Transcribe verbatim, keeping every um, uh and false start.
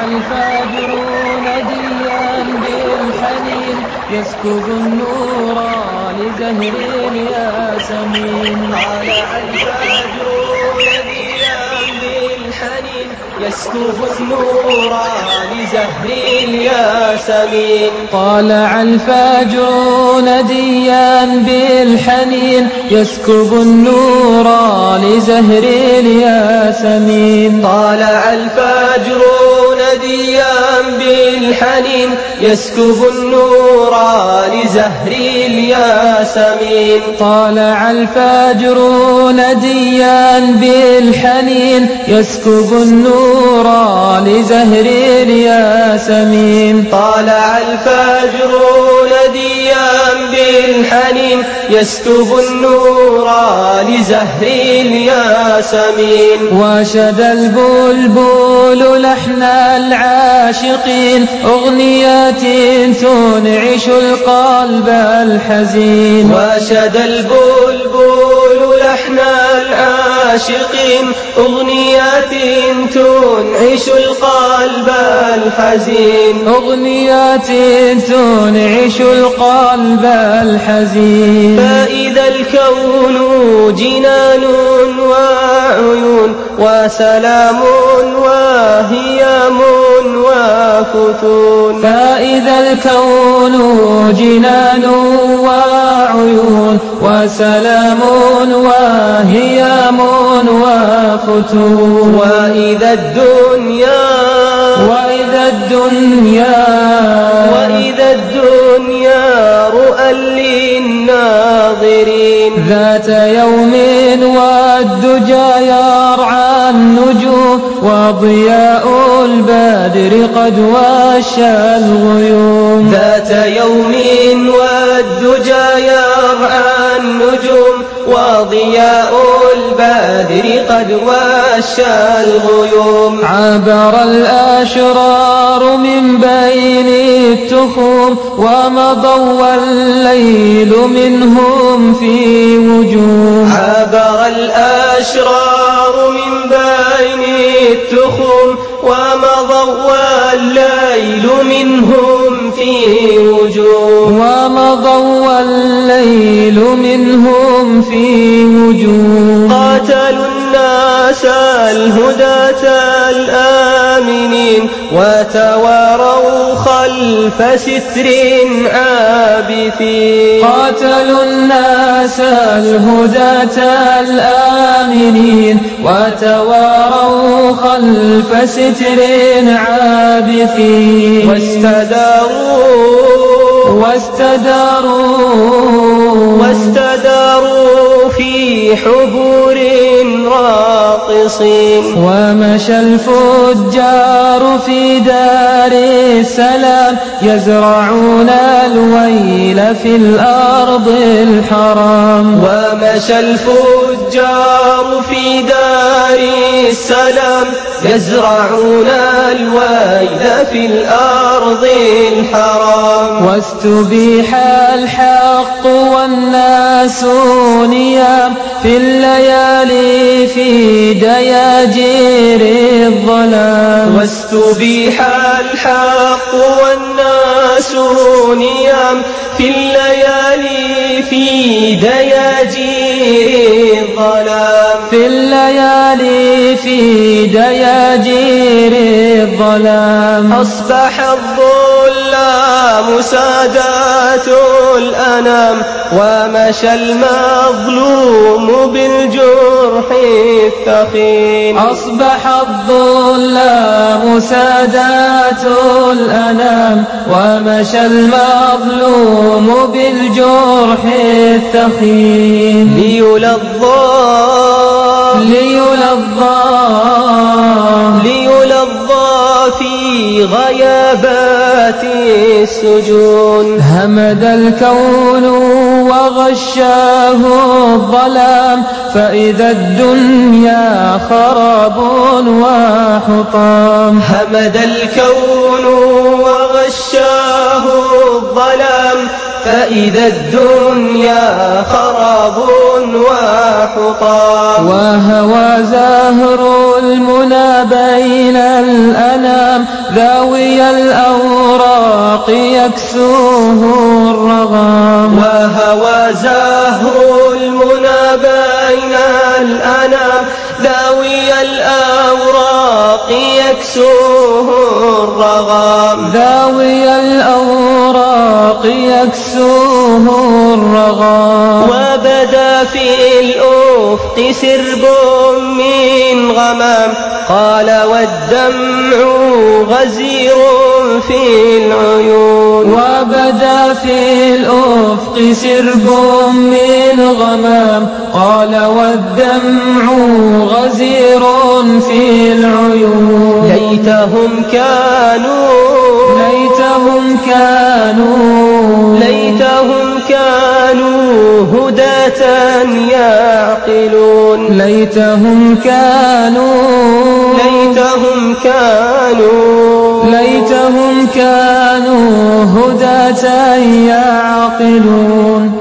الفجر نديا بالحنين يسكب النور لزهر الياسمين. طالع الفجر نديا بالحنين يسكب النور لزهر الياسمين. طالع الفجر نديا بالحنين يسكب النور لزهر الياسمين. طالع الفجر نديا بالحنين يسكب النور لزهر الياسمين. طالع الفجر نديا بالحنين يسكب النور لزهر الياسمين. طالع الفجر نديا بالحنين يسكب النور لزهر الياسمين. وشد البلبل لحن العاشقين أغنيات تنعش القلب الحزين. وشد البلبل لحن العاشقين أغنيات تنعش القلب الحزين. أغنيات تنعش القلب الحزين. فإذا الكون جنان وعيون وسلام وهيام وفتون. فإذا الكون جنان وعيون وسلام وهيام وفتون. وإذا الدنيا وإذا الدنيا وإذا الدنيا رؤى للناظرين. ذات يوم والدجى يرعى النجوم وضياء البدر قد وشى الغيوم. ذات يوم والدجى يرعى النجوم وضياء البدر قد وشى الغيوم. عبر الأشرار من بين التخوم ومضوا والليل منهم في وجوه. عبر الأشرار من بين التخوم ومضوا والليل منهم في وجوه. ومضوا والليل منهم في وجوه. قاتلوا الناس الهداة الآمنين وتواروا خلف ستر عابثين. قاتلوا الناس الهداة الآمنين وتواروا خلف ستر عابثين. واستداروا واستداروا واستداروا في حبور راقصين. ومشى الفجار في دار السلام يزرعون الويل في الأرض الحرام. ومشى الفجار في دار السلام يزرعون الويل في الأرض الحرام. واستبيح الحق والناس نيام في الليالي في دياجير الظلام. واستبيح الحق والناس نيام في الليالي في دياجير الظلام. في الليالي في دياجير الظلام. أصبح الظلام سادات الأنام ومشى المظلوم بالجرح الثخين. أصبح الظلام سادات الأنام ومشى المظلوم بالجرح الثخين. ليلظى ليلظى ليلظى في غيابات السجون. همد الكون وغشاه الظلام فإذا الدنيا خراب وحطام. همد الكون وغشاه الظلام فإذا الدنيا خراب وحطام. وهوى زهر المنى بين الأنام ذاوي الأوراق يكسوه الرغام. وهوى زهر المنى بين الأنام ذاوي الأوراق يكسوه الرغام. ذاوي الأوراق يكسوه الرغام. وبدا في الأفق سرب من غمام قال والدمع غزير في العيون. وبدا في الأفق سرب من غمام قال والدمع غزير في العيون. ليتهم كانوا ليتهم كانوا ليتهم كانوا هداة يعقلون. ليتهم كانوا ليتهم كانوا ليتهم كانوا هداة يعقلون.